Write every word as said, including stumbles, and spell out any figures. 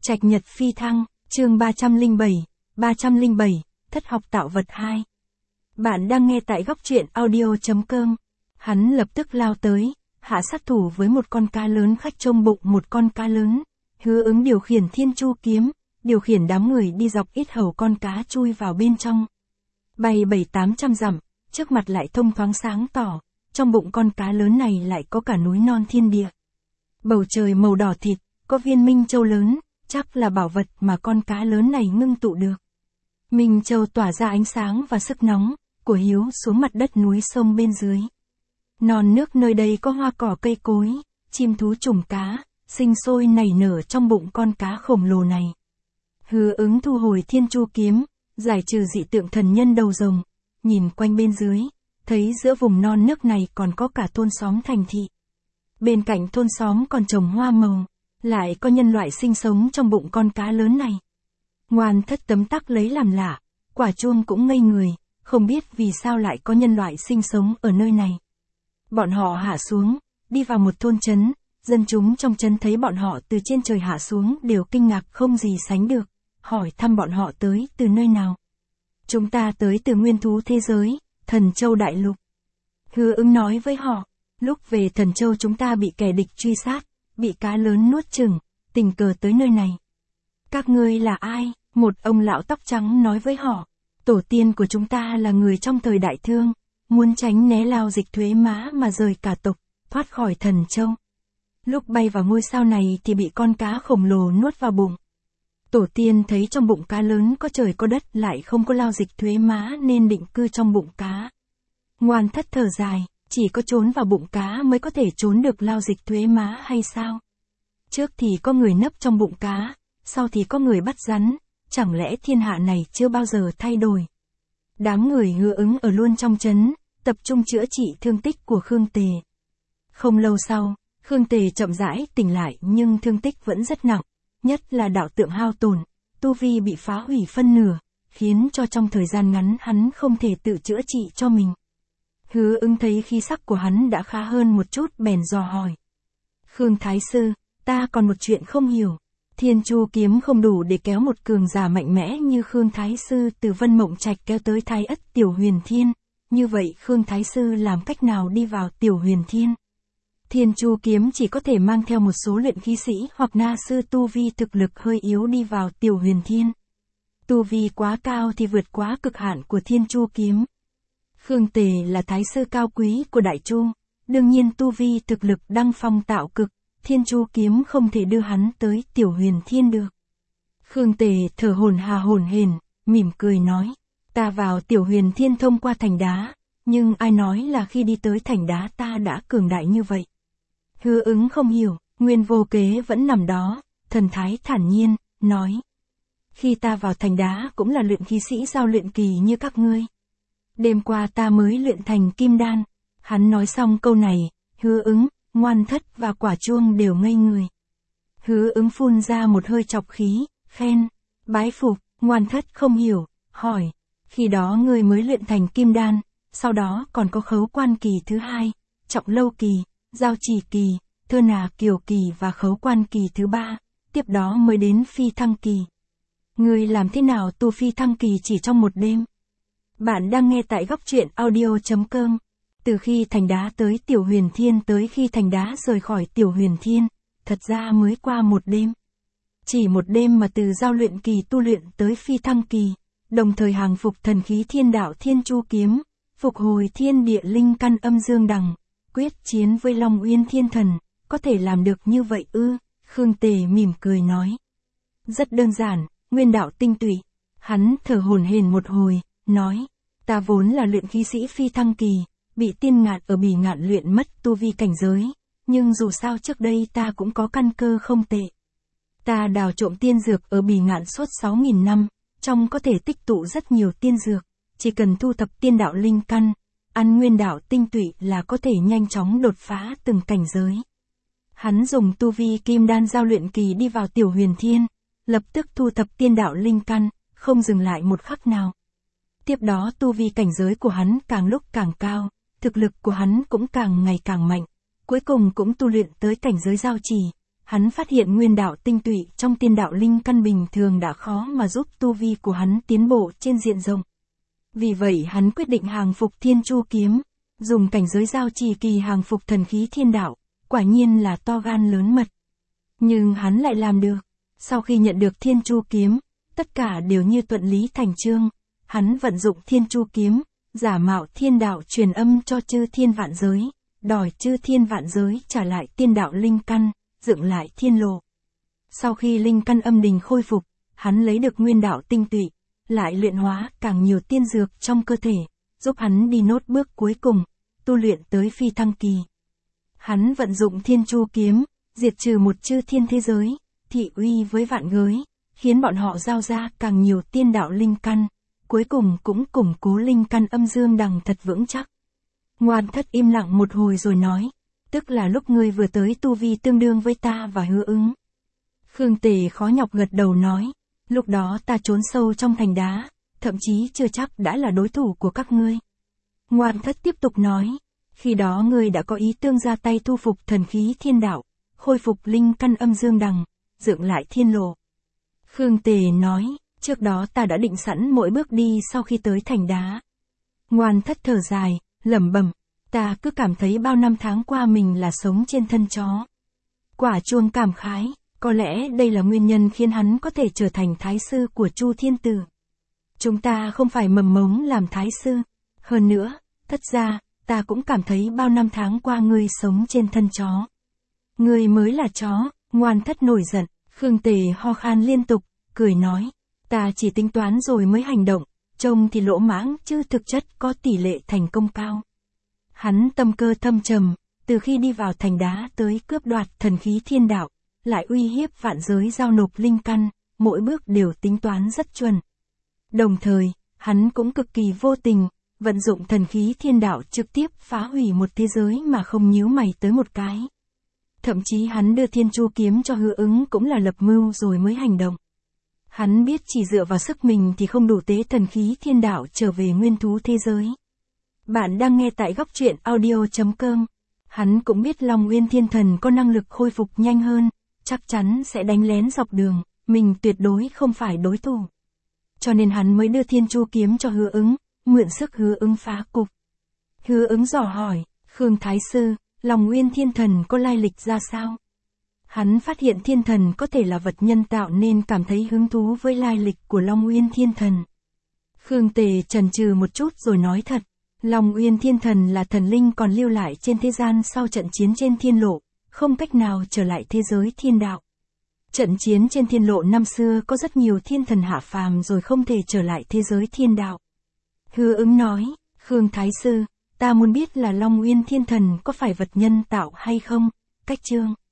Trạch Nhật phi thăng, chương ba trăm lẻ bảy, ba trăm lẻ bảy, thất học tạo vật hai. Bạn đang nghe tại góc truyện audio chấm com. Hắn lập tức lao tới, hạ sát thủ với một con cá lớn khách trông bụng một con cá lớn. Hứa Ứng điều khiển Thiên Chu kiếm, điều khiển đám người đi dọc ít hầu con cá chui vào bên trong. Bay bảy tám trăm dặm, trước mặt lại thông thoáng sáng tỏ, trong bụng con cá lớn này lại có cả núi non thiên địa. Bầu trời màu đỏ thịt, có viên minh châu lớn, chắc là bảo vật mà con cá lớn này ngưng tụ được. Minh châu tỏa ra ánh sáng và sức nóng, của hiếu xuống mặt đất núi sông bên dưới. Non nước nơi đây có hoa cỏ cây cối, chim thú trùng cá, sinh sôi nảy nở trong bụng con cá khổng lồ này. Hứa Ứng thu hồi Thiên Chu kiếm, giải trừ dị tượng thần nhân đầu rồng, nhìn quanh bên dưới, thấy giữa vùng non nước này còn có cả thôn xóm thành thị. Bên cạnh thôn xóm còn trồng hoa màu, lại có nhân loại sinh sống trong bụng con cá lớn này. Ngoan Thất tấm tắc lấy làm lạ, Quả Chuông cũng ngây người, không biết vì sao lại có nhân loại sinh sống ở nơi này. Bọn họ hạ xuống, đi vào một thôn trấn, dân chúng trong trấn thấy bọn họ từ trên trời hạ xuống đều kinh ngạc không gì sánh được, hỏi thăm bọn họ tới từ nơi nào. Chúng ta tới từ nguyên thú thế giới, Thần Châu Đại Lục. Hứa Ứng nói với họ, lúc về Thần Châu chúng ta bị kẻ địch truy sát, bị cá lớn nuốt chửng, tình cờ tới nơi này. Các ngươi là ai? Một ông lão tóc trắng nói với họ, tổ tiên của chúng ta là người trong thời Đại Thương, muốn tránh né lao dịch thuế má mà rời cả tộc, thoát khỏi Thần Châu. Lúc bay vào ngôi sao này thì bị con cá khổng lồ nuốt vào bụng. Tổ tiên thấy trong bụng cá lớn có trời có đất lại không có lao dịch thuế má nên định cư trong bụng cá. Ngoan Thất thở dài, chỉ có trốn vào bụng cá mới có thể trốn được lao dịch thuế má hay sao? Trước thì có người nấp trong bụng cá, sau thì có người bắt rắn, chẳng lẽ thiên hạ này chưa bao giờ thay đổi? Đám người Hứa Ứng ở luôn trong trấn, tập trung chữa trị thương tích của Khương Tề. Không lâu sau, Khương Tề chậm rãi tỉnh lại nhưng thương tích vẫn rất nặng, nhất là đạo tượng hao tổn, tu vi bị phá hủy phân nửa, khiến cho trong thời gian ngắn hắn không thể tự chữa trị cho mình. Hứa Ứng thấy khí sắc của hắn đã khá hơn một chút bèn dò hỏi. Khương Thái Sư, ta còn một chuyện không hiểu. Thiên Chu kiếm không đủ để kéo một cường giả mạnh mẽ như Khương Thái Sư từ Vân Mộng Trạch kéo tới Thái Ất Tiểu Huyền Thiên. Như vậy Khương Thái Sư làm cách nào đi vào Tiểu Huyền Thiên? Thiên Chu kiếm chỉ có thể mang theo một số luyện khí sĩ hoặc na sư tu vi thực lực hơi yếu đi vào Tiểu Huyền Thiên. Tu vi quá cao thì vượt quá cực hạn của Thiên Chu kiếm. Khương Tề là thái sư cao quý của Đại Chu, đương nhiên tu vi thực lực đăng phong tạo cực, Thiên Chu kiếm không thể đưa hắn tới Tiểu Huyền Thiên được. Khương Tề thở hổn hà hổn hển, mỉm cười nói, ta vào Tiểu Huyền Thiên thông qua thành đá, nhưng ai nói là khi đi tới thành đá ta đã cường đại như vậy? Hứa Ứng không hiểu, Nguyên Vô Kế vẫn nằm đó, thần thái thản nhiên, nói, khi ta vào thành đá cũng là luyện khí sĩ giao luyện kỳ như các ngươi. Đêm qua ta mới luyện thành kim đan. Hắn nói xong câu này, Hứa Ứng, Ngoan Thất và Quả Chuông đều ngây người. Hứa Ứng phun ra một hơi trọc khí, khen, bái phục. Ngoan Thất không hiểu, hỏi, khi đó ngươi mới luyện thành kim đan, sau đó còn có khấu quan kỳ thứ hai, trọng lâu kỳ, giao chỉ kỳ, thơ nà kiều kỳ và khấu quan kỳ thứ ba, tiếp đó mới đến phi thăng kỳ. Ngươi làm thế nào tu phi thăng kỳ chỉ trong một đêm? Bạn đang nghe tại góc truyện audio chấm com. Từ khi thành đá tới Tiểu Huyền Thiên tới khi thành đá rời khỏi Tiểu Huyền Thiên, thật ra mới qua một đêm. Chỉ một đêm mà từ giao luyện kỳ tu luyện tới phi thăng kỳ, đồng thời hàng phục thần khí thiên đạo Thiên Chu kiếm, phục hồi thiên địa linh căn âm dương đằng, quyết chiến với Long Uyên Thiên Thần, có thể làm được như vậy ư? Khương Tề mỉm cười nói. Rất đơn giản, nguyên đạo tinh tụy. Hắn thở hổn hển một hồi, nói, ta vốn là luyện khí sĩ phi thăng kỳ, bị tiên ngạn ở Bỉ Ngạn luyện mất tu vi cảnh giới, nhưng dù sao trước đây ta cũng có căn cơ không tệ. Ta đào trộm tiên dược ở Bỉ Ngạn suốt sáu nghìn năm, trong có thể tích tụ rất nhiều tiên dược, chỉ cần thu thập tiên đạo linh căn, ăn nguyên đạo tinh tụy là có thể nhanh chóng đột phá từng cảnh giới. Hắn dùng tu vi kim đan giao luyện kỳ đi vào Tiểu Huyền Thiên, lập tức thu thập tiên đạo linh căn, không dừng lại một khắc nào. Tiếp đó tu vi cảnh giới của hắn càng lúc càng cao, thực lực của hắn cũng càng ngày càng mạnh, cuối cùng cũng tu luyện tới cảnh giới giao chỉ, hắn phát hiện nguyên đạo tinh tụy trong tiên đạo linh căn bình thường đã khó mà giúp tu vi của hắn tiến bộ trên diện rộng. Vì vậy hắn quyết định hàng phục Thiên Chu kiếm, dùng cảnh giới giao trì kỳ hàng phục thần khí thiên đạo, quả nhiên là to gan lớn mật. Nhưng hắn lại làm được. Sau khi nhận được Thiên Chu kiếm, tất cả đều như thuận lý thành chương, hắn vận dụng Thiên Chu kiếm, giả mạo thiên đạo truyền âm cho chư thiên vạn giới, đòi chư thiên vạn giới trả lại tiên đạo linh căn, dựng lại thiên lộ. Sau khi linh căn âm đình khôi phục, hắn lấy được nguyên đạo tinh tụy, lại luyện hóa càng nhiều tiên dược trong cơ thể, giúp hắn đi nốt bước cuối cùng, tu luyện tới phi thăng kỳ. Hắn vận dụng Thiên Chu kiếm, diệt trừ một chư thiên thế giới, thị uy với vạn giới, khiến bọn họ giao ra càng nhiều tiên đạo linh căn, cuối cùng cũng củng cố linh căn âm dương đằng thật vững chắc. Ngoan Thất im lặng một hồi rồi nói, tức là lúc ngươi vừa tới tu vi tương đương với ta và Hứa Ứng. Khương Tề khó nhọc gật đầu nói, lúc đó ta trốn sâu trong thành đá, thậm chí chưa chắc đã là đối thủ của các ngươi. Ngoan Thất tiếp tục nói, khi đó ngươi đã có ý tương ra tay thu phục thần khí thiên đạo, khôi phục linh căn âm dương đằng, dựng lại thiên lộ. Khương Tề nói, trước đó ta đã định sẵn mỗi bước đi sau khi tới thành đá. Ngoan Thất thở dài, lẩm bẩm, ta cứ cảm thấy bao năm tháng qua mình là sống trên thân chó. Quả Chuông cảm khái, có lẽ đây là nguyên nhân khiến hắn có thể trở thành thái sư của Chu Thiên Tử. Chúng ta không phải mầm mống làm thái sư. Hơn nữa, Thất ra, ta cũng cảm thấy bao năm tháng qua ngươi sống trên thân chó. Ngươi mới là chó. Ngoan Thất nổi giận, Khương Tề ho khan liên tục, cười nói, ta chỉ tính toán rồi mới hành động, trông thì lỗ mãng chứ thực chất có tỷ lệ thành công cao. Hắn tâm cơ thâm trầm, từ khi đi vào thành đá tới cướp đoạt thần khí thiên đạo, lại uy hiếp vạn giới giao nộp linh căn, mỗi bước đều tính toán rất chuẩn. Đồng thời, hắn cũng cực kỳ vô tình, vận dụng thần khí thiên đạo trực tiếp phá hủy một thế giới mà không nhíu mày tới một cái. Thậm chí hắn đưa Thiên Chu kiếm cho Hứa Ứng cũng là lập mưu rồi mới hành động. Hắn biết chỉ dựa vào sức mình thì không đủ tế thần khí thiên đạo trở về nguyên thú thế giới. Bạn đang nghe tại góc truyện audio chấm com. Hắn cũng biết Long Uyên Thiên Thần có năng lực khôi phục nhanh hơn, chắc chắn sẽ đánh lén dọc đường, mình tuyệt đối không phải đối thủ. Cho nên hắn mới đưa Thiên Chu kiếm cho Hứa Ứng, mượn sức Hứa Ứng phá cục. Hứa Ứng dò hỏi, Khương Thái Sư, Long Uyên Thiên Thần có lai lịch ra sao? Hắn phát hiện thiên thần có thể là vật nhân tạo nên cảm thấy hứng thú với lai lịch của Long Uyên Thiên Thần. Khương Tề chần chừ một chút rồi nói thật, Long Uyên Thiên Thần là thần linh còn lưu lại trên thế gian sau trận chiến trên thiên lộ, không cách nào trở lại thế giới thiên đạo. Trận chiến trên thiên lộ năm xưa có rất nhiều thiên thần hạ phàm rồi không thể trở lại thế giới thiên đạo. Hứa Ứng nói, Khương Thái Sư, ta muốn biết là Long Uyên Thiên Thần có phải vật nhân tạo hay không? Cách chương